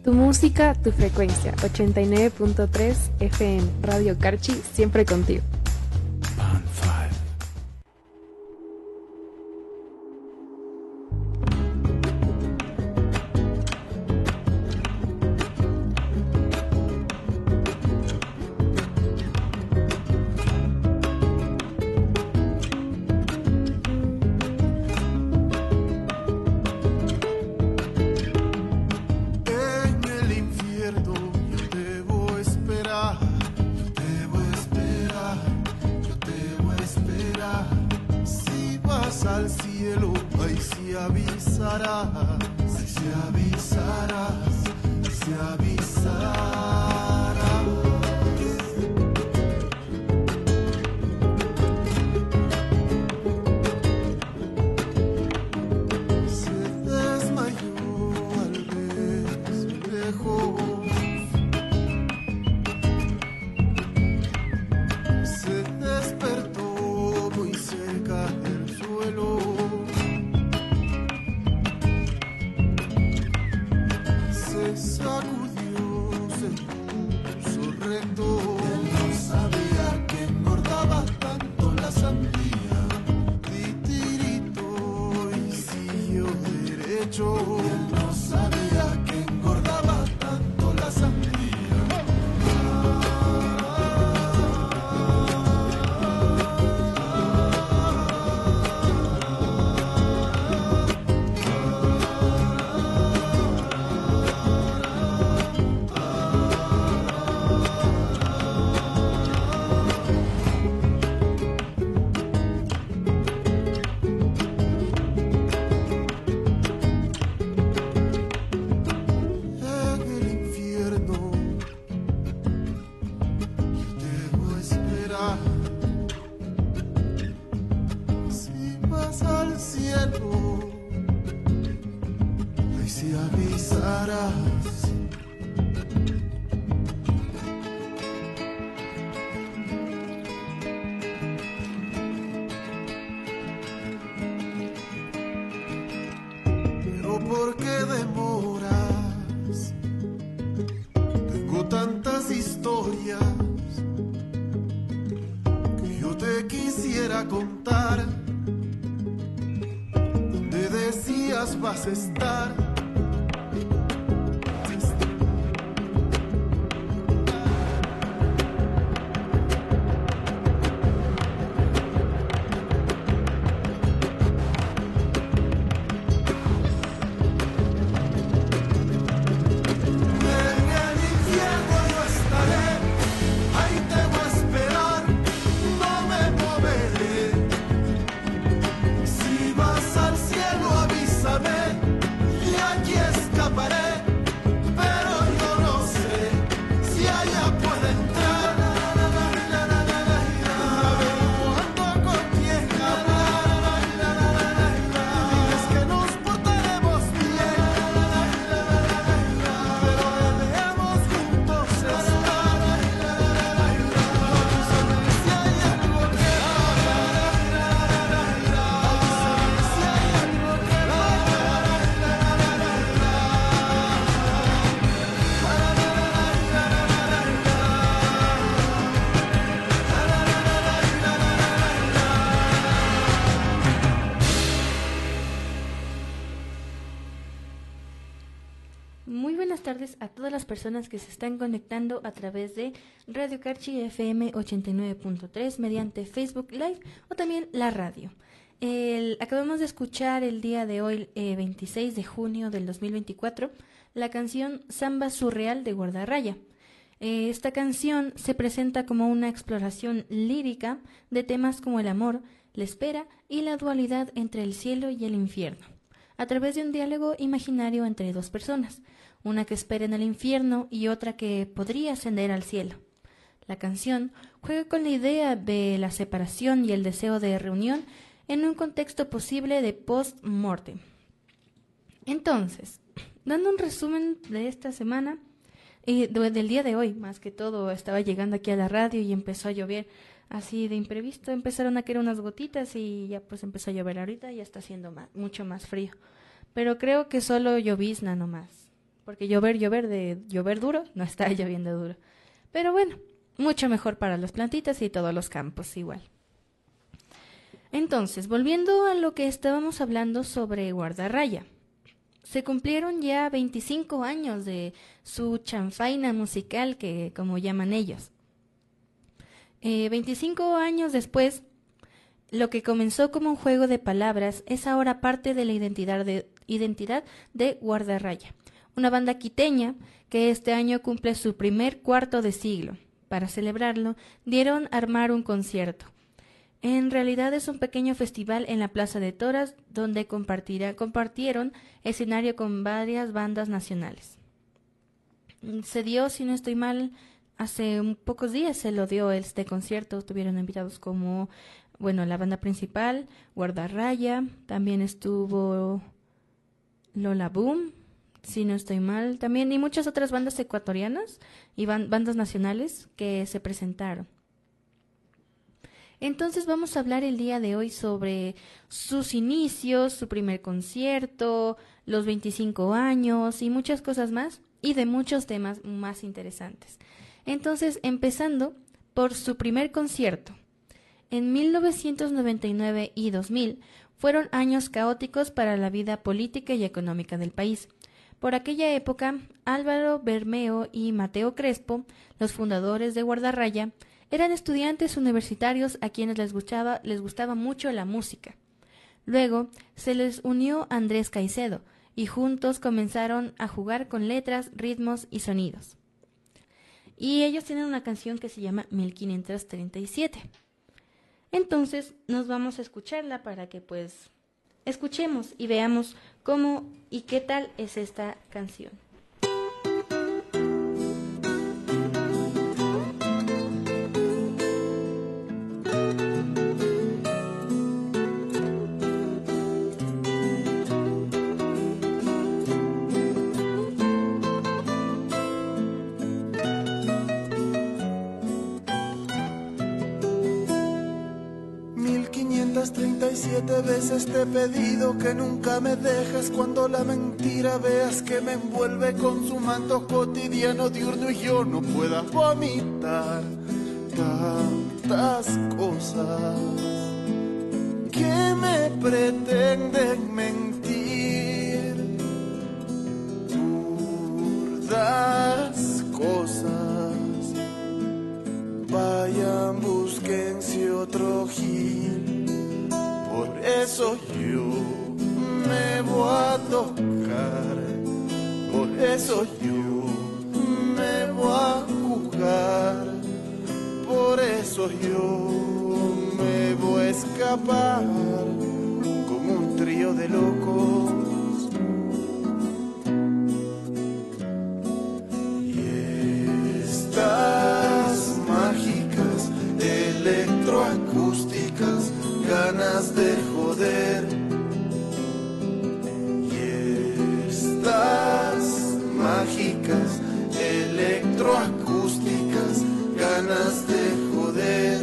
Tu música, tu frecuencia, 89.3 FM, Radio Carchi, siempre contigo. A todas las personas que se están conectando a través de Radio Carchi FM 89.3 mediante Facebook Live o también la radio. Acabamos de escuchar el día de hoy, 26 de junio del 2024, la canción Samba Surreal de Guardarraya. Esta canción se presenta como una exploración lírica de temas como el amor, la espera y la dualidad entre el cielo y el infierno, a través de un diálogo imaginario entre dos personas, una que espera en el infierno y otra que podría ascender al cielo. La canción juega con la idea de la separación y el deseo de reunión en un contexto posible de post-mortem. Entonces, dando un resumen de esta semana, del día de hoy, más que todo, estaba llegando aquí a la radio y empezó a llover así de imprevisto, empezaron a caer unas gotitas y ya pues empezó a llover. Ahorita ya está haciendo mucho más frío, pero creo que solo llovizna nomás, porque llover de llover duro, no está lloviendo duro. Pero bueno, mucho mejor para las plantitas y todos los campos igual. Entonces, volviendo a lo que estábamos hablando sobre Guardarraya. Se cumplieron ya 25 años de su chanfaina musical, que como llaman ellos. 25 años después, lo que comenzó como un juego de palabras es ahora parte de la identidad de Guardarraya, una banda quiteña que este año cumple su primer cuarto de siglo. Para celebrarlo, dieron a armar un concierto. En realidad es un pequeño festival en la Plaza de Toros donde compartieron escenario con varias bandas nacionales. Se dio, si no estoy mal, hace pocos días se lo dio este concierto. Tuvieron invitados como, bueno, la banda principal, Guardarraya, también estuvo Lola Boom, si no estoy mal, también, y muchas otras bandas ecuatorianas y bandas nacionales que se presentaron. Entonces vamos a hablar el día de hoy sobre sus inicios, su primer concierto, los 25 años y muchas cosas más, y de muchos temas más interesantes. Entonces, empezando por su primer concierto. En 1999 y 2000 fueron años caóticos para la vida política y económica del país. Por aquella época, Álvaro Bermeo y Mateo Crespo, los fundadores de Guardarraya, eran estudiantes universitarios a quienes les gustaba mucho la música. Luego se les unió Andrés Caicedo y juntos comenzaron a jugar con letras, ritmos y sonidos. Y ellos tienen una canción que se llama 1537. Entonces nos vamos a escucharla para que pues escuchemos y veamos cómo y qué tal es esta canción. 37 veces te he pedido que nunca me dejes cuando la mentira veas que me envuelve con su manto cotidiano diurno y yo no pueda vomitar tantas cosas que me pretenden mentir, burdas cosas. Vayan, búsquense otro gil. Por eso yo me voy a tocar, por eso yo me voy a jugar, por eso yo me voy a escapar como un trío de locos. Y estas mágicas electroacústicas ganas de joder, y estas mágicas electroacústicas ganas de joder.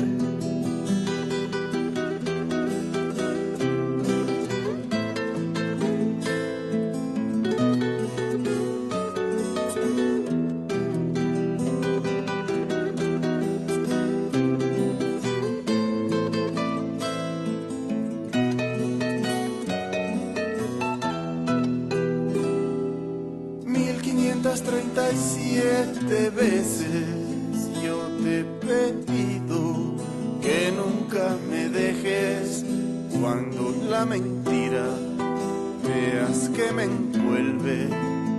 Siete veces yo te he pedido que nunca me dejes cuando la mentira veas que me envuelve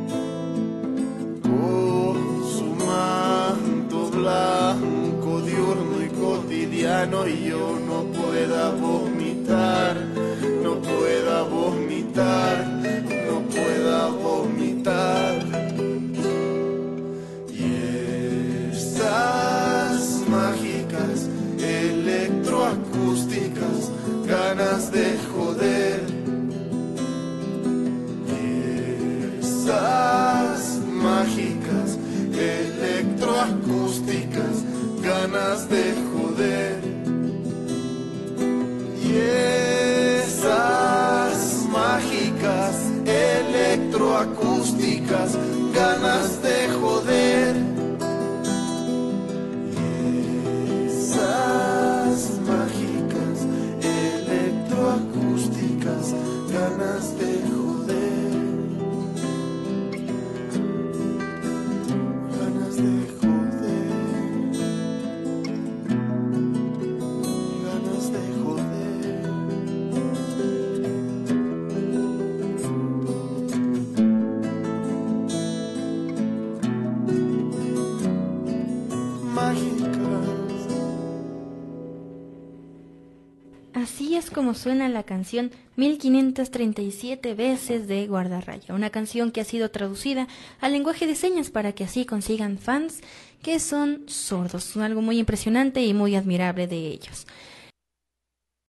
con su manto blanco diurno y cotidiano y yo no pueda vomitar, no pueda vomitar, no pueda vomitar. Mágicas, electroacústicas, ganas de joder. Esas mágicas, electroacústicas, ganas de joder. Y esas mágicas mágicas, electroacústicas, ganas de joder. Esas mágicas, electroacústicas, ganas de joder. Ganas de joder. Ganas de joder. Así es como suena la canción 1537 veces de Guardarraya, una canción que ha sido traducida al lenguaje de señas para que así consigan fans que son sordos, algo muy impresionante y muy admirable de ellos.